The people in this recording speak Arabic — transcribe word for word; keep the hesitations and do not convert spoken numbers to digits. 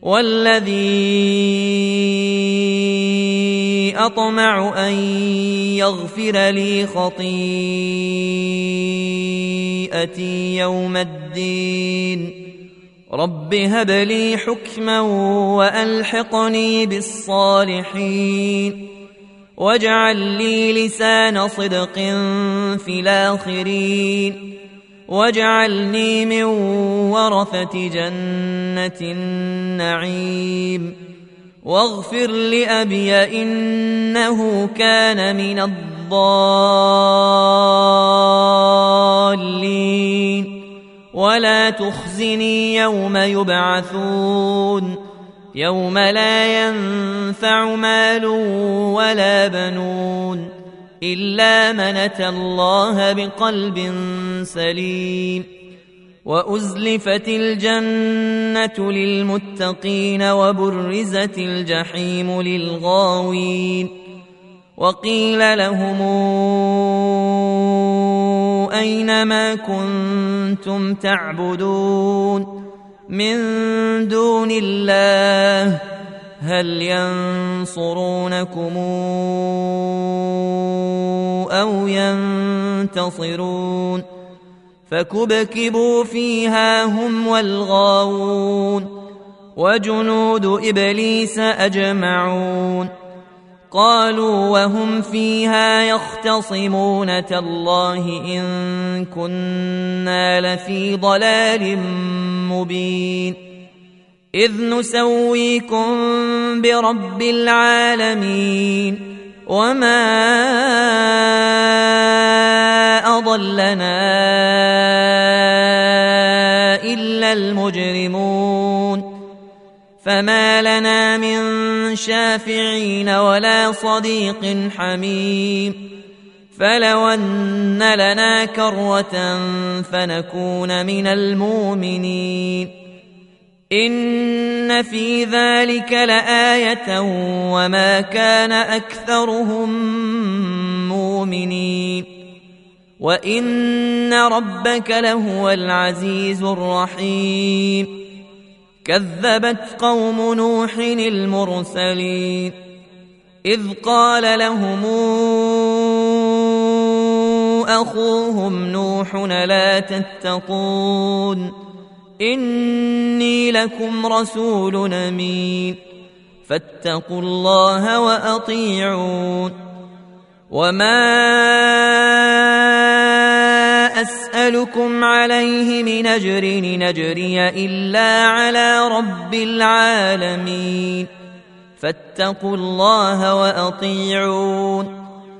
والذي أطمع أن يغفر لي خطيئتي يوم الدين رب هب لي حكما وألحقني بالصالحين واجعل لي لسان صدق في الآخرين واجعلني من ورثة جنة النعيم واغفر لأبي إنه كان من الضالين ولا تخزني يوم يبعثون يوم لا ينفع مال ولا بنون إلا من أتى الله بقلب سليم وأزلفت الجنة للمتقين وبرزت الجحيم للغاوين وقيل لهم أين ما كنتم تعبدون من دون الله هل ينصرونكم أو ينتصرون فكبكبوا فيها هم والغاوون وجنود إبليس أجمعون قالوا وهم فيها يختصمون تالله إن كنا لفي ضلال مبين إذ نسويكم برب العالمين وما أضلنا إلا المجرمون فما لنا من شافعين ولا صديق حميم فلو أن لنا كرة فنكون من المؤمنين إن في ذلك لآية وما كان أكثرهم مؤمنين وإن ربك لهو العزيز الرحيم كذبت قوم نوح المرسلين إذ قال لهم أخوهم نوح لا تتقون إني لكم رسول أمين فاتقوا الله وأطيعون وما أسألكم عليه من أجر نجري إلا على رب العالمين فاتقوا الله وأطيعون